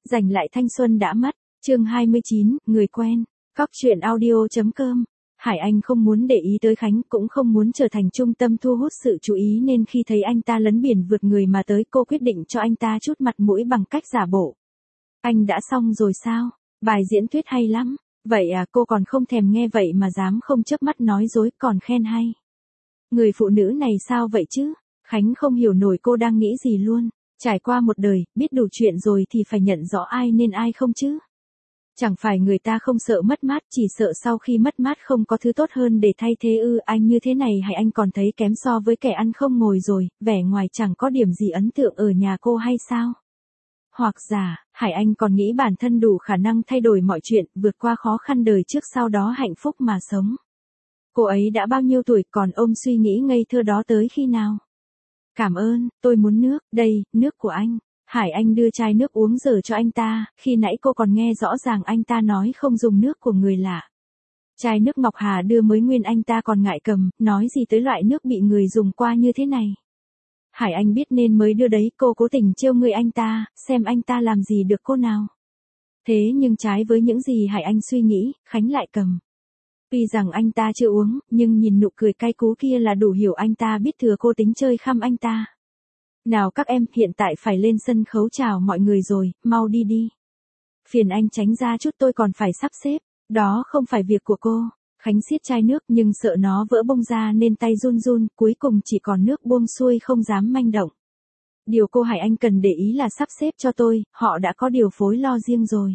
Giành lại thanh xuân đã mất. Chương 29, người quen. Cóc truyện audio.com. Hải Anh không muốn để ý tới Khánh, cũng không muốn trở thành trung tâm thu hút sự chú ý, nên khi thấy anh ta lấn biển vượt người mà tới, cô quyết định cho anh ta chút mặt mũi bằng cách giả bộ. Anh đã xong rồi sao? Bài diễn thuyết hay lắm. Vậy à, cô còn không thèm nghe vậy mà dám không chớp mắt nói dối, còn khen hay. Người phụ nữ này sao vậy chứ? Khánh không hiểu nổi cô đang nghĩ gì luôn. Trải qua một đời, biết đủ chuyện rồi thì phải nhận rõ ai nên ai không chứ. Chẳng phải người ta không sợ mất mát, chỉ sợ sau khi mất mát không có thứ tốt hơn để thay thế ư? Anh như thế này hay anh còn thấy kém so với kẻ ăn không ngồi rồi, vẻ ngoài chẳng có điểm gì ấn tượng ở nhà cô hay sao? Hoặc giả, Hải Anh còn nghĩ bản thân đủ khả năng thay đổi mọi chuyện, vượt qua khó khăn đời trước sau đó hạnh phúc mà sống. Cô ấy đã bao nhiêu tuổi còn ôm suy nghĩ ngây thơ đó tới khi nào? Cảm ơn, tôi muốn nước, đây, nước của anh. Hải Anh đưa chai nước uống dở cho anh ta, khi nãy cô còn nghe rõ ràng anh ta nói không dùng nước của người lạ. Chai nước Ngọc Hà đưa mới nguyên anh ta còn ngại cầm, nói gì tới loại nước bị người dùng qua như thế này. Hải Anh biết nên mới đưa đấy, cô cố tình trêu người anh ta, xem anh ta làm gì được cô nào. Thế nhưng trái với những gì Hải Anh suy nghĩ, Khánh lại cầm. Tuy rằng anh ta chưa uống, nhưng nhìn nụ cười cay cú kia là đủ hiểu anh ta biết thừa cô tính chơi khăm anh ta. Nào các em, hiện tại phải lên sân khấu chào mọi người rồi, mau đi đi. Phiền anh tránh ra chút, tôi còn phải sắp xếp. Đó không phải việc của cô. Khánh siết chai nước nhưng sợ nó vỡ bông ra nên tay run run, cuối cùng chỉ còn nước buông xuôi không dám manh động. Điều cô Hải Anh cần để ý là sắp xếp cho tôi, họ đã có điều phối lo riêng rồi.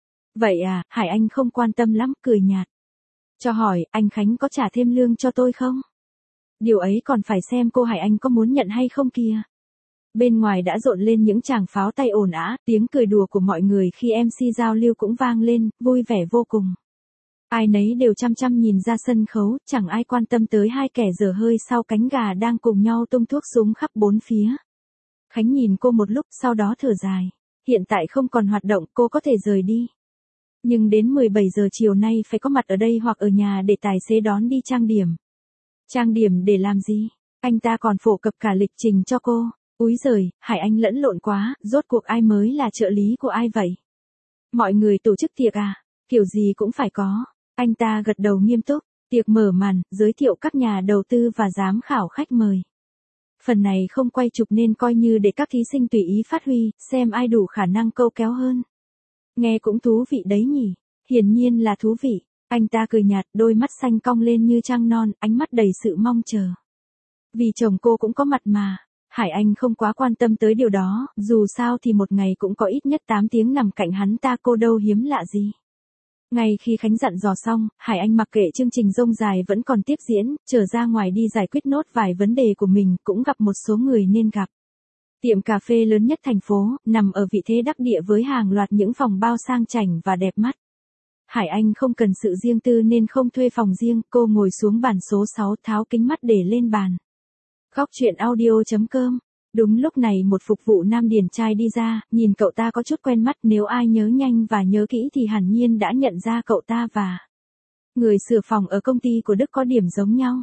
Vậy à, Hải Anh không quan tâm lắm, cười nhạt. Cho hỏi, anh Khánh có trả thêm lương cho tôi không? Điều ấy còn phải xem cô Hải Anh có muốn nhận hay không kìa. Bên ngoài đã rộn lên những tràng pháo tay ồn ào, tiếng cười đùa của mọi người khi MC giao lưu cũng vang lên, vui vẻ vô cùng. Ai nấy đều chăm chăm nhìn ra sân khấu, chẳng ai quan tâm tới hai kẻ dở hơi sau cánh gà đang cùng nhau tung thuốc súng khắp bốn phía. Khánh nhìn cô một lúc, sau đó thở dài. Hiện tại không còn hoạt động, cô có thể rời đi. Nhưng đến 17 giờ chiều nay phải có mặt ở đây hoặc ở nhà để tài xế đón đi trang điểm. Trang điểm để làm gì? Anh ta còn phổ cập cả lịch trình cho cô. Úi giời, Hải Anh lẫn lộn quá, rốt cuộc ai mới là trợ lý của ai vậy? Mọi người tổ chức tiệc à? Kiểu gì cũng phải có. Anh ta gật đầu nghiêm túc. Tiệc mở màn, giới thiệu các nhà đầu tư và giám khảo khách mời. Phần này không quay chụp nên coi như để các thí sinh tùy ý phát huy, xem ai đủ khả năng câu kéo hơn. Nghe cũng thú vị đấy nhỉ? Hiển nhiên là thú vị. Anh ta cười nhạt, đôi mắt xanh cong lên như trăng non, ánh mắt đầy sự mong chờ. Vì chồng cô cũng có mặt mà. Hải Anh không quá quan tâm tới điều đó, dù sao thì một ngày cũng có ít nhất 8 tiếng nằm cạnh hắn ta, cô đâu hiếm lạ gì. Ngay khi Khánh dặn dò xong, Hải Anh mặc kệ chương trình rông dài vẫn còn tiếp diễn, trở ra ngoài đi giải quyết nốt vài vấn đề của mình, cũng gặp một số người nên gặp. Tiệm cà phê lớn nhất thành phố, nằm ở vị thế đắc địa với hàng loạt những phòng bao sang chảnh và đẹp mắt. Hải Anh không cần sự riêng tư nên không thuê phòng riêng, cô ngồi xuống bàn số 6 tháo kính mắt để lên bàn. Cóc truyện audio.com. Đúng lúc này một phục vụ nam điển trai đi ra, nhìn cậu ta có chút quen mắt, nếu ai nhớ nhanh và nhớ kỹ thì hẳn nhiên đã nhận ra cậu ta và người sửa phòng ở công ty của Đức có điểm giống nhau.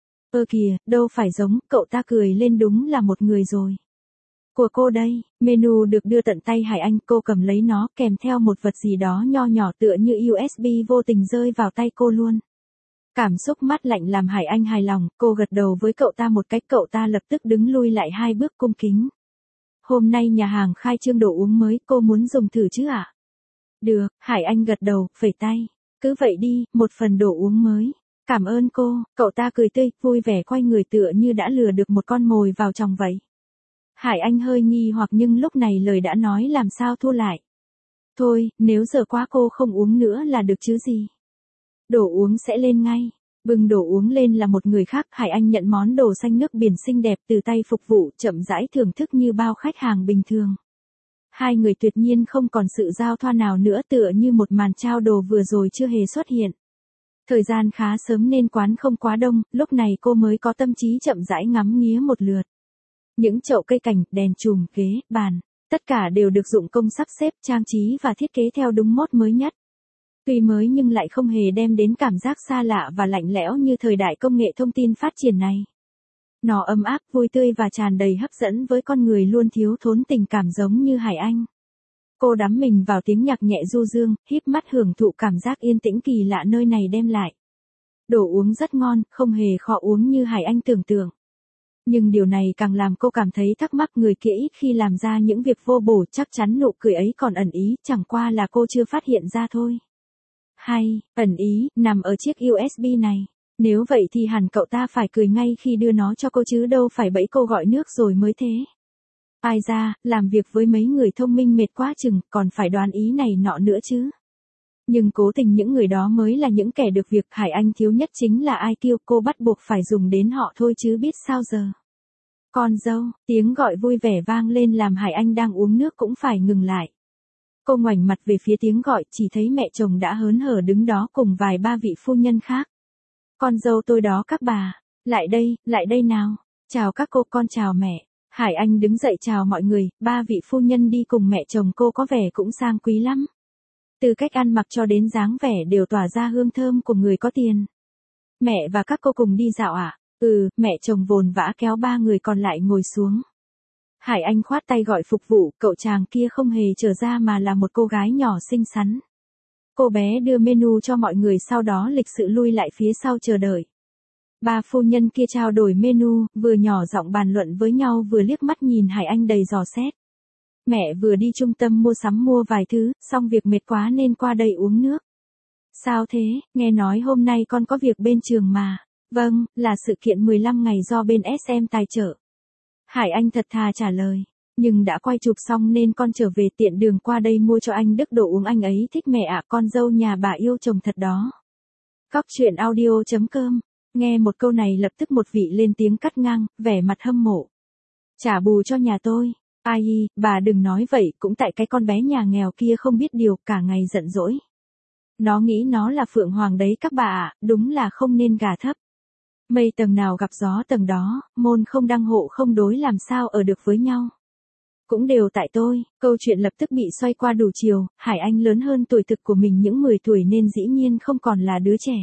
Ơ kìa, đâu phải giống, cậu ta cười lên, đúng là một người rồi. Của cô đây, menu được đưa tận tay Hải Anh, cô cầm lấy nó, kèm theo một vật gì đó nho nhỏ tựa như USB vô tình rơi vào tay cô luôn. Cảm xúc mát lạnh làm Hải Anh hài lòng, cô gật đầu với cậu ta một cách, cậu ta lập tức đứng lui lại 2 bước cung kính. Hôm nay nhà hàng khai trương đồ uống mới, cô muốn dùng thử chứ ạ? Được, Hải Anh gật đầu, phẩy tay. Cứ vậy đi, một phần đồ uống mới. Cảm ơn cô, cậu ta cười tươi, vui vẻ quay người tựa như đã lừa được một con mồi vào chòng vậy. Hải Anh hơi nghi hoặc nhưng lúc này lời đã nói làm sao thua lại. Thôi, nếu giờ quá cô không uống nữa là được chứ gì. Đồ uống sẽ lên ngay. Bưng đồ uống lên là một người khác, Hải Anh nhận món đồ xanh nước biển xinh đẹp từ tay phục vụ, chậm rãi thưởng thức như bao khách hàng bình thường. Hai người tuyệt nhiên không còn sự giao thoa nào nữa, tựa như một màn trao đồ vừa rồi chưa hề xuất hiện. Thời gian khá sớm nên quán không quá đông, lúc này cô mới có tâm trí chậm rãi ngắm nghía một lượt. Những chậu cây cảnh, đèn chùm, ghế, bàn, tất cả đều được dụng công sắp xếp, trang trí và thiết kế theo đúng mốt mới nhất. Tuy mới nhưng lại không hề đem đến cảm giác xa lạ và lạnh lẽo như thời đại công nghệ thông tin phát triển này. Nó ấm áp, vui tươi và tràn đầy hấp dẫn với con người luôn thiếu thốn tình cảm giống như Hải Anh. Cô đắm mình vào tiếng nhạc nhẹ du dương, híp mắt hưởng thụ cảm giác yên tĩnh kỳ lạ nơi này đem lại. Đồ uống rất ngon, không hề khó uống như Hải Anh tưởng tượng. Nhưng điều này càng làm cô cảm thấy thắc mắc, người kia ít khi làm ra những việc vô bổ, chắc chắn nụ cười ấy còn ẩn ý, chẳng qua là cô chưa phát hiện ra thôi. Hay, ẩn ý, nằm ở chiếc USB này. Nếu vậy thì hẳn cậu ta phải cười ngay khi đưa nó cho cô chứ đâu phải bẫy cô gọi nước rồi mới thế. Ai ra, làm việc với mấy người thông minh mệt quá chừng, còn phải đoán ý này nọ nữa chứ. Nhưng cố tình những người đó mới là những kẻ được việc. Hải Anh thiếu nhất chính là IQ, cô bắt buộc phải dùng đến họ thôi chứ biết sao giờ. Con dâu, tiếng gọi vui vẻ vang lên làm Hải Anh đang uống nước cũng phải ngừng lại. Cô ngoảnh mặt về phía tiếng gọi, chỉ thấy mẹ chồng đã hớn hở đứng đó cùng vài ba vị phu nhân khác. Con dâu tôi đó các bà, lại đây nào, chào các cô, con chào mẹ. Hải Anh đứng dậy chào mọi người, ba vị phu nhân đi cùng mẹ chồng cô có vẻ cũng sang quý lắm. Từ cách ăn mặc cho đến dáng vẻ đều tỏa ra hương thơm của người có tiền. Mẹ và các cô cùng đi dạo à? Mẹ chồng vồn vã kéo ba người còn lại ngồi xuống. Hải Anh khoát tay gọi phục vụ, cậu chàng kia không hề trở ra mà là một cô gái nhỏ xinh xắn. Cô bé đưa menu cho mọi người sau đó lịch sự lui lại phía sau chờ đợi. Ba phu nhân kia trao đổi menu, vừa nhỏ giọng bàn luận với nhau vừa liếc mắt nhìn Hải Anh đầy dò xét. Mẹ vừa đi trung tâm mua sắm mua vài thứ, xong việc mệt quá nên qua đây uống nước. Sao thế, nghe nói hôm nay con có việc bên trường mà. Vâng, là sự kiện 15 ngày do bên SM tài trợ. Hải Anh thật thà trả lời. Nhưng đã quay chụp xong nên con trở về tiện đường qua đây mua cho anh Đức đồ uống anh ấy thích mẹ ạ, con dâu nhà bà yêu chồng thật đó. Cóc truyện audio.com. Nghe một câu này lập tức một vị lên tiếng cắt ngang, vẻ mặt hâm mộ. Trả bù cho nhà tôi. Ai, bà đừng nói vậy, cũng tại cái con bé nhà nghèo kia không biết điều, cả ngày giận dỗi. Nó nghĩ nó là Phượng Hoàng đấy các bà ạ, đúng là không nên gà thấp. Mây tầng nào gặp gió tầng đó, môn không đăng hộ không đối làm sao ở được với nhau. Cũng đều tại tôi, câu chuyện lập tức bị xoay qua đủ chiều, Hải Anh lớn hơn tuổi thực của mình những 10 tuổi nên dĩ nhiên không còn là đứa trẻ.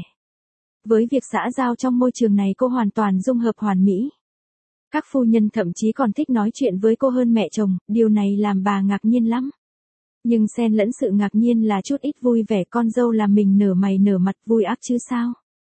Với việc xã giao trong môi trường này cô hoàn toàn dung hợp hoàn mỹ. Các phu nhân thậm chí còn thích nói chuyện với cô hơn mẹ chồng, điều này làm bà ngạc nhiên lắm. Nhưng xen lẫn sự ngạc nhiên là chút ít vui vẻ, con dâu làm mình nở mày nở mặt vui ác chứ sao.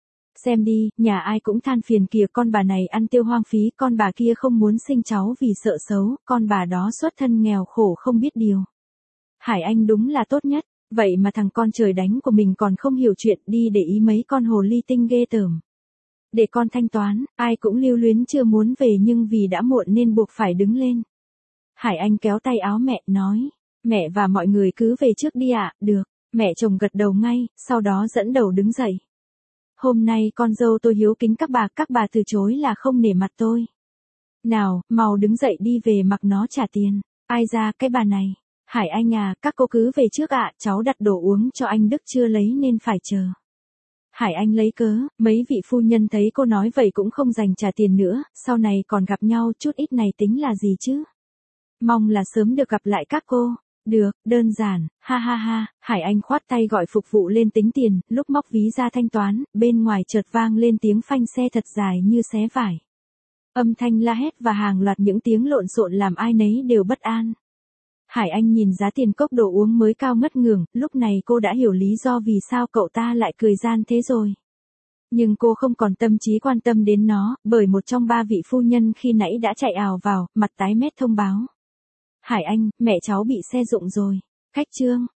Xem đi, nhà ai cũng than phiền kìa, con bà này ăn tiêu hoang phí, con bà kia không muốn sinh cháu vì sợ xấu, con bà đó xuất thân nghèo khổ không biết điều. Hải Anh đúng là tốt nhất, vậy mà thằng con trời đánh của mình còn không hiểu chuyện, đi để ý mấy con hồ ly tinh ghê tởm. Để con thanh toán, ai cũng lưu luyến chưa muốn về nhưng vì đã muộn nên buộc phải đứng lên. Hải Anh kéo tay áo mẹ, nói, mẹ và mọi người cứ về trước đi ạ, được, mẹ chồng gật đầu ngay, sau đó dẫn đầu đứng dậy. Hôm nay con dâu tôi hiếu kính các bà từ chối là không nể mặt tôi. Nào, mau đứng dậy đi về mặc nó trả tiền. Ai ra cái bà này. Hải Anh à, các cô cứ về trước ạ, cháu đặt đồ uống cho anh Đức chưa lấy nên phải chờ. Hải Anh lấy cớ, mấy vị phu nhân thấy cô nói vậy cũng không dành trả tiền nữa, sau này còn gặp nhau chút ít này tính là gì chứ. Mong là sớm được gặp lại các cô. Được, đơn giản, ha ha ha, Hải Anh khoát tay gọi phục vụ lên tính tiền, lúc móc ví ra thanh toán, bên ngoài chợt vang lên tiếng phanh xe thật dài như xé vải. Âm thanh la hét và hàng loạt những tiếng lộn xộn làm ai nấy đều bất an. Hải Anh nhìn giá tiền cốc đồ uống mới cao ngất ngưởng, lúc này cô đã hiểu lý do vì sao cậu ta lại cười gian thế rồi. Nhưng cô không còn tâm trí quan tâm đến nó, bởi một trong ba vị phu nhân khi nãy đã chạy ào vào, mặt tái mét thông báo. Hải Anh, mẹ cháu bị xe rụng rồi. Khách trương,